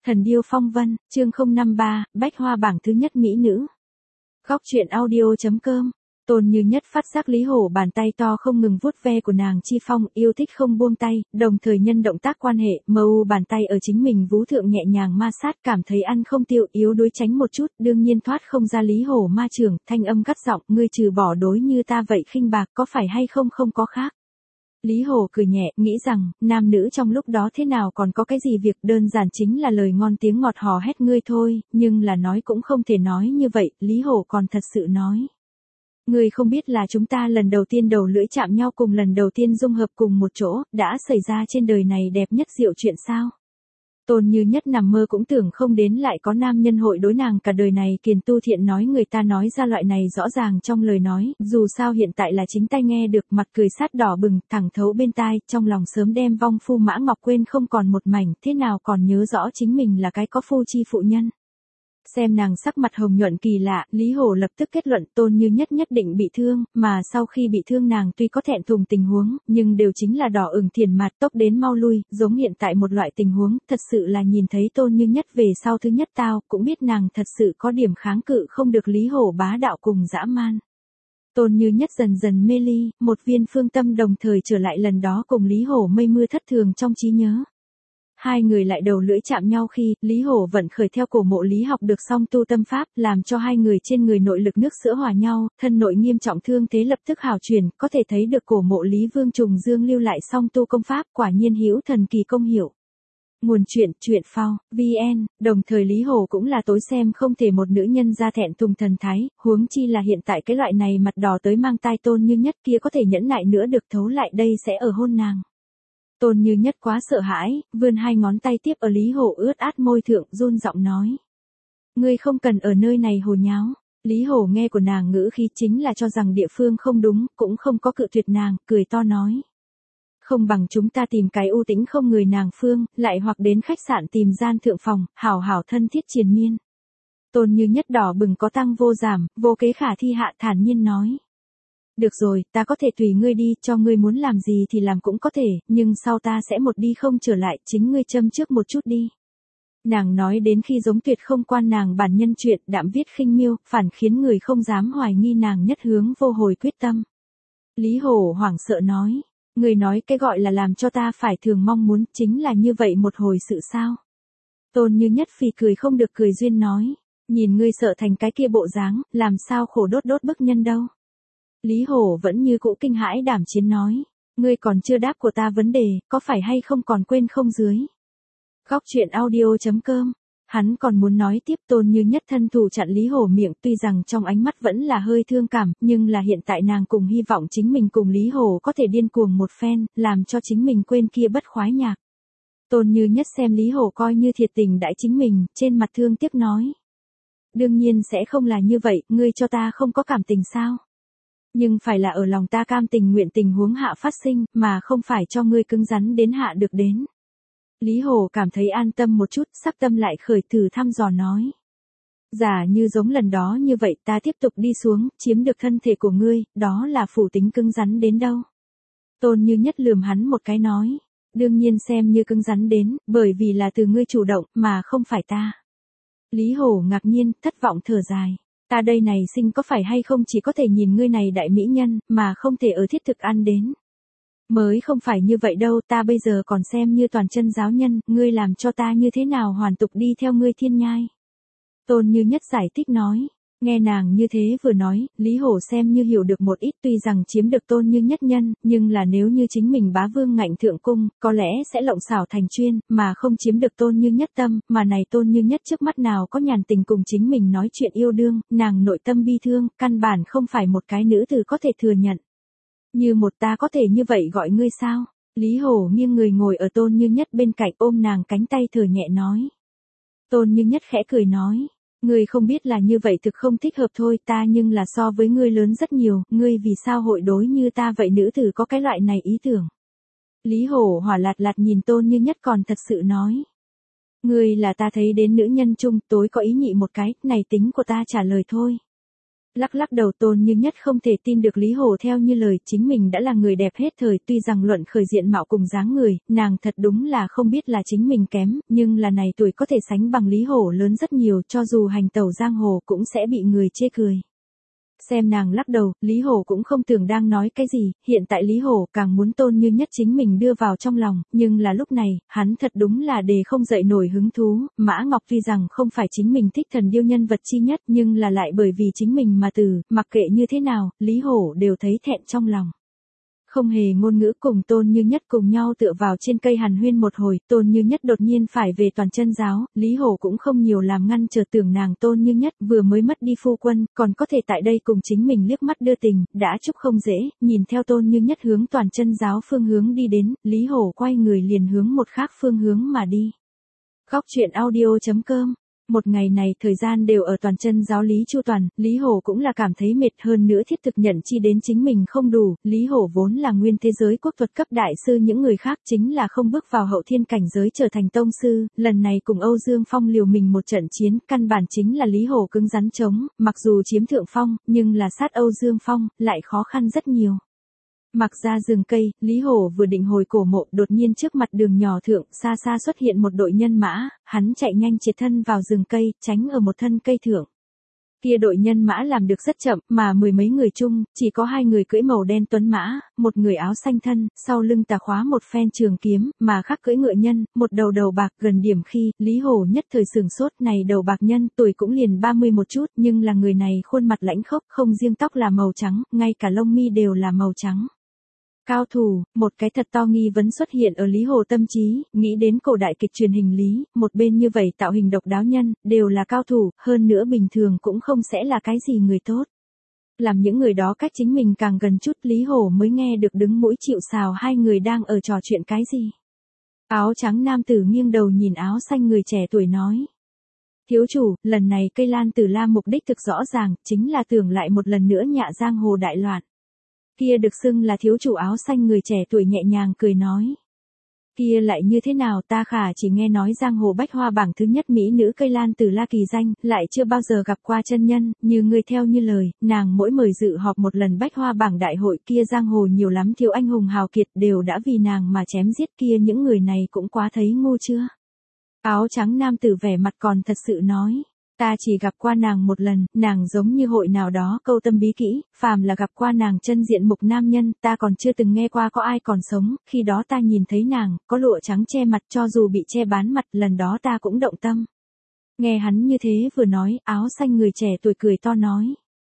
Thần điêu phong vân, chương 053, bách hoa bảng thứ nhất mỹ nữ. Góc truyện audio.com. Tôn Như Nhất phát giác Lý Hổ bàn tay to không ngừng vuốt ve của nàng chi phong, yêu thích không buông tay, đồng thời nhân động tác quan hệ, bàn tay ở chính mình vú thượng nhẹ nhàng ma sát, cảm thấy ăn không tiêu, yếu đuối tránh một chút, đương nhiên thoát không ra Lý Hổ ma trưởng, thanh âm gắt giọng, ngươi trừ bỏ đối như ta vậy khinh bạc, có phải hay không có khác. Lý Hổ cười nhẹ, nghĩ rằng, nam nữ trong lúc đó thế nào còn có cái gì việc, đơn giản chính là lời ngon tiếng ngọt hò hét ngươi thôi, nhưng là nói cũng không thể nói như vậy, Lý Hổ còn thật sự nói. Ngươi không biết là chúng ta lần đầu tiên đầu lưỡi chạm nhau cùng lần đầu tiên dung hợp cùng một chỗ, đã xảy ra trên đời này đẹp nhất diệu chuyện sao? Tôn Như Nhất nằm mơ cũng tưởng không đến lại có nam nhân hội đối nàng cả đời này kiền tu thiện nói người ta nói ra loại này rõ ràng trong lời nói, dù sao hiện tại là chính tay nghe được mặt cười sát đỏ bừng, thẳng thấu bên tai, trong lòng sớm đem vong phu Mã Ngọc quên không còn một mảnh, thế nào còn nhớ rõ chính mình là cái có phu chi phụ nhân. Xem nàng sắc mặt hồng nhuận kỳ lạ, Lý Hổ lập tức kết luận Tôn Như Nhất nhất định bị thương, mà sau khi bị thương nàng tuy có thẹn thùng tình huống, nhưng đều chính là đỏ ửng thiền mặt tốc đến mau lui, giống hiện tại một loại tình huống, thật sự là nhìn thấy Tôn Như Nhất về sau thứ nhất tao, cũng biết nàng thật sự có điểm kháng cự không được Lý Hổ bá đạo cùng dã man. Tôn Như Nhất dần dần mê ly, một viên phương tâm đồng thời trở lại lần đó cùng Lý Hổ mây mưa thất thường trong trí nhớ. Hai người lại đầu lưỡi chạm nhau khi, Lý Hổ vận khởi theo cổ mộ lý học được song tu tâm pháp, làm cho hai người trên người nội lực nước sữa hòa nhau, thân nội nghiêm trọng thương thế lập tức hào chuyển, có thể thấy được cổ mộ Lý Vương Trùng Dương lưu lại song tu công pháp, quả nhiên hữu thần kỳ công hiệu. Nguồn truyện phao, VN, đồng thời Lý Hổ cũng là tối xem không thể một nữ nhân ra thẹn thùng thần thái, huống chi là hiện tại cái loại này mặt đỏ tới mang tai Tôn Như Nhất kia có thể nhẫn nại nữa được thấu lại đây sẽ ở hôn nàng. Tôn Như Nhất quá sợ hãi, vươn hai ngón tay tiếp ở Lý Hổ ướt át môi thượng, run giọng nói. Ngươi không cần ở nơi này hồ nháo. Lý Hổ nghe của nàng ngữ khí chính là cho rằng địa phương không đúng, cũng không có cự tuyệt nàng, cười to nói. Không bằng chúng ta tìm cái u tĩnh không người nàng phương, lại hoặc đến khách sạn tìm gian thượng phòng, hảo hảo thân thiết triền miên. Tôn Như Nhất đỏ bừng có tăng vô giảm, vô kế khả thi hạ thản nhiên nói. Được rồi, ta có thể tùy ngươi đi, cho ngươi muốn làm gì thì làm cũng có thể, nhưng sau ta sẽ một đi không trở lại, chính ngươi châm trước một chút đi. Nàng nói đến khi giống tuyệt không quan nàng bản nhân chuyện, đạm viết khinh miêu, phản khiến người không dám hoài nghi nàng nhất hướng vô hồi quyết tâm. Lý Hổ hoảng sợ nói, người nói cái gọi là làm cho ta phải thường mong muốn, chính là như vậy một hồi sự sao. Tôn Như Nhất phì cười không được cười duyên nói, nhìn ngươi sợ thành cái kia bộ dáng, làm sao khổ đốt bức nhân đâu. Lý Hổ vẫn như cũ kinh hãi đảm chiến nói, ngươi còn chưa đáp của ta vấn đề, có phải hay không còn quên không dưới. Góc truyện audio.com, hắn còn muốn nói tiếp Tôn Như Nhất thân thủ chặn Lý Hổ miệng tuy rằng trong ánh mắt vẫn là hơi thương cảm, nhưng là hiện tại nàng cùng hy vọng chính mình cùng Lý Hổ có thể điên cuồng một phen, làm cho chính mình quên kia bất khoái nhạc. Tôn Như Nhất xem Lý Hổ coi như thiệt tình đãi chính mình, trên mặt thương tiếc nói. Đương nhiên sẽ không là như vậy, ngươi cho ta không có cảm tình sao? Nhưng phải là ở lòng ta cam tình nguyện tình huống hạ phát sinh, mà không phải cho ngươi cứng rắn đến hạ được đến. Lý Hổ cảm thấy an tâm một chút, sắc tâm lại khởi thử thăm dò nói. Giả như giống lần đó như vậy ta tiếp tục đi xuống, chiếm được thân thể của ngươi, đó là phủ tính cứng rắn đến đâu. Tôn Như Nhất lườm hắn một cái nói. Đương nhiên xem như cứng rắn đến, bởi vì là từ ngươi chủ động, mà không phải ta. Lý Hổ ngạc nhiên, thất vọng thở dài. Ta đây này sinh có phải hay không chỉ có thể nhìn ngươi này đại mỹ nhân, mà không thể ở thiết thực ăn đến. Mới không phải như vậy đâu, ta bây giờ còn xem như toàn chân giáo nhân, ngươi làm cho ta như thế nào hoàn tục đi theo ngươi thiên nhai. Tôn Như Nhất giải thích nói, nghe nàng như thế vừa nói, Lý Hổ xem như hiểu được một ít tuy rằng chiếm được Tôn Như Nhất nhân, nhưng là nếu như chính mình bá vương ngạnh thượng cung, có lẽ sẽ lộng xảo thành chuyên, mà không chiếm được Tôn Như Nhất tâm, mà này Tôn Như Nhất trước mắt nào có nhàn tình cùng chính mình nói chuyện yêu đương, nàng nội tâm bi thương, căn bản không phải một cái nữ tử có thể thừa nhận. Như một ta có thể như vậy gọi ngươi sao? Lý Hổ nghiêng người ngồi ở Tôn Như Nhất bên cạnh ôm nàng cánh tay thở nhẹ nói. Tôn Như Nhất khẽ cười nói. Ngươi không biết là như vậy thực không thích hợp thôi, ta nhưng là so với ngươi lớn rất nhiều, ngươi vì sao hội đối như ta vậy nữ tử có cái loại này ý tưởng. Lý Hổ hỏa lạt nhìn Tôn Như Nhất còn thật sự nói. Ngươi là ta thấy đến nữ nhân chung tối có ý nhị một cái, này tính của ta trả lời thôi. Lắc lắc đầu, Tôn Như Nhất không thể tin được Lý Hổ theo như lời chính mình đã là người đẹp hết thời, tuy rằng luận khởi diện mạo cùng dáng người, nàng thật đúng là không biết là chính mình kém, nhưng là này tuổi có thể sánh bằng Lý Hổ lớn rất nhiều, cho dù hành tẩu giang hồ cũng sẽ bị người chê cười. Xem nàng lắc đầu, Lý Hổ cũng không tưởng đang nói cái gì, hiện tại Lý Hổ càng muốn Tôn Như Nhất chính mình đưa vào trong lòng, nhưng là lúc này, hắn thật đúng là đề không dậy nổi hứng thú, Mã Ngọc tuy rằng không phải chính mình thích thần điêu nhân vật chi nhất nhưng là lại bởi vì chính mình mà từ, mặc kệ như thế nào, Lý Hổ đều thấy thẹn trong lòng. Không hề ngôn ngữ cùng Tôn Như Nhất cùng nhau tựa vào trên cây hàn huyên một hồi, Tôn Như Nhất đột nhiên phải về toàn chân giáo, Lý Hổ cũng không nhiều làm ngăn trở, tưởng nàng Tôn Như Nhất vừa mới mất đi phu quân, còn có thể tại đây cùng chính mình liếc mắt đưa tình, đã chúc không dễ, nhìn theo Tôn Như Nhất hướng toàn chân giáo phương hướng đi đến, Lý Hổ quay người liền hướng một khác phương hướng mà đi. Góc truyện audio.com. Một ngày này thời gian đều ở toàn chân giáo Lý Chu Toàn, Lý Hổ cũng là cảm thấy mệt, hơn nữa thiết thực nhận chi đến chính mình không đủ, Lý Hổ vốn là nguyên thế giới quốc thuật cấp đại sư, những người khác chính là không bước vào hậu thiên cảnh giới trở thành tông sư, lần này cùng Âu Dương Phong liều mình một trận chiến, căn bản chính là Lý Hổ cứng rắn chống, mặc dù chiếm thượng phong, nhưng là sát Âu Dương Phong, lại khó khăn rất nhiều. Mặc ra rừng cây, Lý Hổ vừa định hồi cổ mộ, đột nhiên trước mặt đường nhỏ thượng, xa xa xuất hiện một đội nhân mã, hắn chạy nhanh triệt thân vào rừng cây, tránh ở một thân cây thượng. Kia đội nhân mã làm được rất chậm, mà mười mấy người chung, chỉ có 2 người cưỡi màu đen tuấn mã, một người áo xanh thân, sau lưng tà khóa một phen trường kiếm, mà khác cưỡi ngựa nhân, một đầu đầu bạc. Gần điểm khi, Lý Hổ nhất thời sửng sốt, này đầu bạc nhân, tuổi cũng liền 30 một chút, nhưng là người này khuôn mặt lãnh khốc, không riêng tóc là màu trắng, ngay cả lông mi đều là màu trắng. Cao thủ, một cái thật to nghi vấn xuất hiện ở Lý Hổ tâm trí, nghĩ đến cổ đại kịch truyền hình Lý, một bên như vậy tạo hình độc đáo nhân, đều là cao thủ, hơn nữa bình thường cũng không sẽ là cái gì người tốt. Làm những người đó cách chính mình càng gần chút, Lý Hổ mới nghe được đứng mũi chịu sào 2 người đang ở trò chuyện cái gì. Áo trắng nam tử nghiêng đầu nhìn áo xanh người trẻ tuổi nói. Thiếu chủ, lần này cây Lan Tử La mục đích thực rõ ràng, chính là tưởng lại một lần nữa nhạ giang hồ đại loạn. Kia được xưng là thiếu chủ áo xanh người trẻ tuổi nhẹ nhàng cười nói. Kia lại như thế nào, ta khả chỉ nghe nói giang hồ bách hoa bảng thứ nhất mỹ nữ cây Lan Tử La kỳ danh, lại chưa bao giờ gặp qua chân nhân, như ngươi theo như lời, nàng mỗi mời dự họp một lần bách hoa bảng đại hội, kia giang hồ nhiều lắm thiếu anh hùng hào kiệt đều đã vì nàng mà chém giết, kia những người này cũng quá thấy ngu chưa. Áo trắng nam tử vẻ mặt còn thật sự nói. Ta chỉ gặp qua nàng một lần, nàng giống như hội nào đó câu tâm bí kỹ, phàm là gặp qua nàng chân diện mục nam nhân, ta còn chưa từng nghe qua có ai còn sống, khi đó ta nhìn thấy nàng, có lụa trắng che mặt, cho dù bị che bán mặt, lần đó ta cũng động tâm. Nghe hắn như thế vừa nói, áo xanh người trẻ tuổi cười to nói.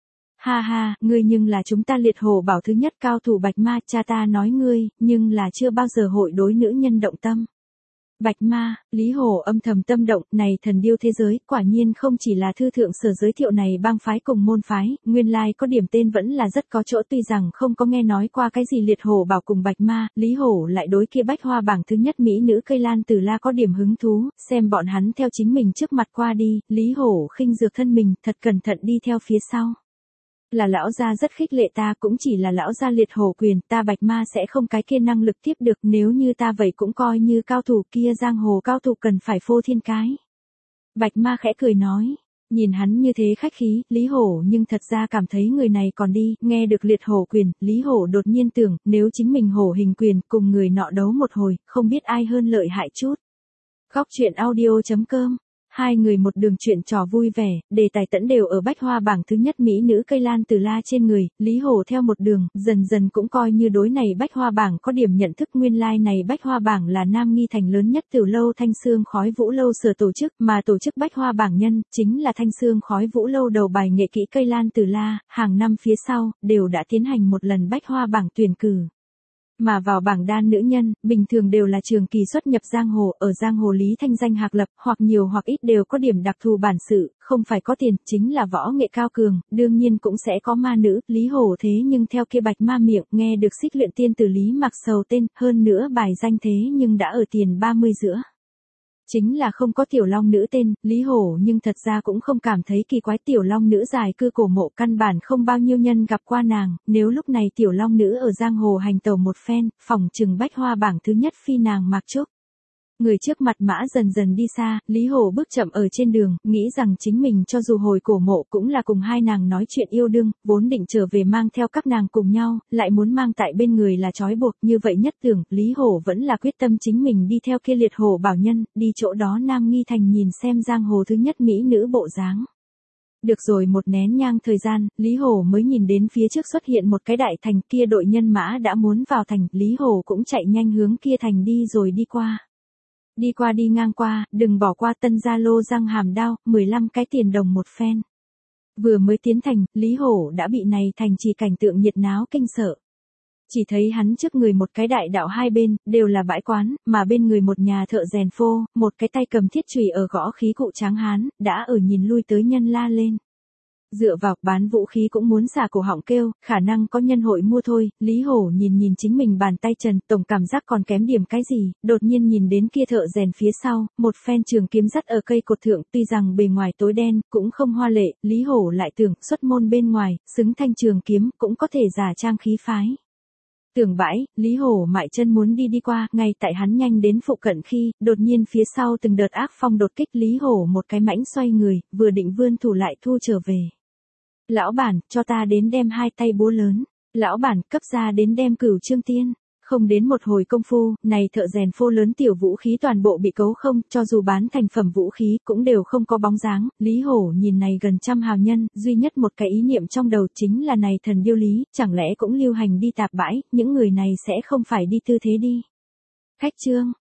Ha ha, ngươi nhưng là chúng ta liệt hổ bảo thứ nhất cao thủ Bạch Ma, cha ta nói ngươi, nhưng là chưa bao giờ hội đối nữ nhân động tâm. Bạch Ma, Lý Hổ âm thầm tâm động, này thần điêu thế giới, quả nhiên không chỉ là thư thượng sở giới thiệu này bang phái cùng môn phái, nguyên lai có điểm tên vẫn là rất có chỗ, tuy rằng không có nghe nói qua cái gì liệt hổ bảo cùng Bạch Ma, Lý Hổ lại đối kia bách hoa bảng thứ nhất mỹ nữ cây Lan Tử La có điểm hứng thú, xem bọn hắn theo chính mình trước mặt qua đi, Lý Hổ khinh dược thân mình, thật cẩn thận đi theo phía sau. Là lão gia rất khích lệ ta, cũng chỉ là lão gia liệt hổ quyền, ta Bạch Ma sẽ không cái kia năng lực tiếp được, nếu như ta vậy cũng coi như cao thủ, kia giang hồ cao thủ cần phải phô thiên cái. Bạch Ma khẽ cười nói, nhìn hắn như thế khách khí, Lý Hổ nhưng thật ra cảm thấy người này còn đi, nghe được liệt hổ quyền, Lý Hổ đột nhiên tưởng, nếu chính mình hổ hình quyền, cùng người nọ đấu một hồi, không biết ai hơn lợi hại chút. Góc truyện audio.com. 2 người một đường chuyện trò vui vẻ, đề tài tẫn đều ở bách hoa bảng thứ nhất mỹ nữ cây Lan Tử La trên người, Lý Hổ theo một đường, dần dần cũng coi như đối này bách hoa bảng có điểm nhận thức, nguyên lai này bách hoa bảng là Nam Nghi thành lớn nhất tiểu lâu Thanh Xương Khói Vũ Lâu sở tổ chức, mà tổ chức bách hoa bảng nhân, chính là Thanh Xương Khói Vũ Lâu đầu bài nghệ kỹ cây Lan Tử La, hàng năm phía sau, đều đã tiến hành một lần bách hoa bảng tuyển cử. Mà vào bảng đan nữ nhân, bình thường đều là trường kỳ xuất nhập giang hồ, ở giang hồ lý thanh danh hạc lập, hoặc nhiều hoặc ít đều có điểm đặc thù bản sự, không phải có tiền, chính là võ nghệ cao cường, đương nhiên cũng sẽ có ma nữ, Lý Hổ thế nhưng theo kia Bạch Ma miệng, nghe được xích luyện tiên tử Lý Mặc Sầu tên, hơn nữa bài danh thế nhưng đã ở tiền 30 giữa. Chính là không có tiểu long nữ tên, Lý Hổ nhưng thật ra cũng không cảm thấy kỳ quái, tiểu long nữ dài cư cổ mộ căn bản không bao nhiêu nhân gặp qua nàng, nếu lúc này tiểu long nữ ở giang hồ hành tẩu một phen, phỏng chừng bách hoa bảng thứ nhất phi nàng Mạc Trúc. Người trước mặt mã dần dần đi xa, Lý Hổ bước chậm ở trên đường, nghĩ rằng chính mình cho dù hồi cổ mộ cũng là cùng hai nàng nói chuyện yêu đương, vốn định trở về mang theo các nàng cùng nhau, lại muốn mang tại bên người là trói buộc, như vậy nhất tưởng, Lý Hổ vẫn là quyết tâm chính mình đi theo kia liệt hổ bảo nhân, đi chỗ đó Nam Nghi Thành nhìn xem giang hồ thứ nhất mỹ nữ bộ dáng. Được rồi một nén nhang thời gian, Lý Hổ mới nhìn đến phía trước xuất hiện một cái đại thành, kia đội nhân mã đã muốn vào thành, Lý Hổ cũng chạy nhanh hướng kia thành đi rồi đi qua. Đi qua đi ngang qua, đừng bỏ qua Tân Gia Lô răng hàm đao, 15 cái tiền đồng một phen. Vừa mới tiến thành, Lý Hổ đã bị này thành trì cảnh tượng nhiệt náo kinh sợ. Chỉ thấy hắn trước người một cái đại đạo hai bên, đều là bãi quán, mà bên người một nhà thợ rèn phô, một cái tay cầm thiết chùy ở gõ khí cụ tráng hán, đã ở nhìn lui tới nhân la lên. Dựa vào, bán vũ khí cũng muốn xả cổ họng kêu, khả năng có nhân hội mua thôi, Lý Hổ nhìn chính mình bàn tay trần, tổng cảm giác còn kém điểm cái gì, đột nhiên nhìn đến kia thợ rèn phía sau, một phen trường kiếm dắt ở cây cột thượng, tuy rằng bề ngoài tối đen, cũng không hoa lệ, Lý Hổ lại tưởng, xuất môn bên ngoài, xứng thanh trường kiếm, cũng có thể giả trang khí phái. Tưởng bãi, Lý Hổ mại chân muốn đi qua, ngay tại hắn nhanh đến phụ cận khi, đột nhiên phía sau từng đợt ác phong đột kích Lý Hổ một cái mãnh xoay người, vừa định vươn thủ lại thu trở về. Lão bản, cho ta đến đem hai tay búa lớn. Lão bản, cấp ra đến đem Cửu Trương Tiên. Không đến một hồi công phu, này thợ rèn phô lớn tiểu vũ khí toàn bộ bị cấu không, cho dù bán thành phẩm vũ khí cũng đều không có bóng dáng. Lý Hổ nhìn này gần trăm hào nhân, duy nhất một cái ý niệm trong đầu chính là này thần điêu lý, chẳng lẽ cũng lưu hành đi tạp bãi, những người này sẽ không phải đi tư thế đi. Khách trương,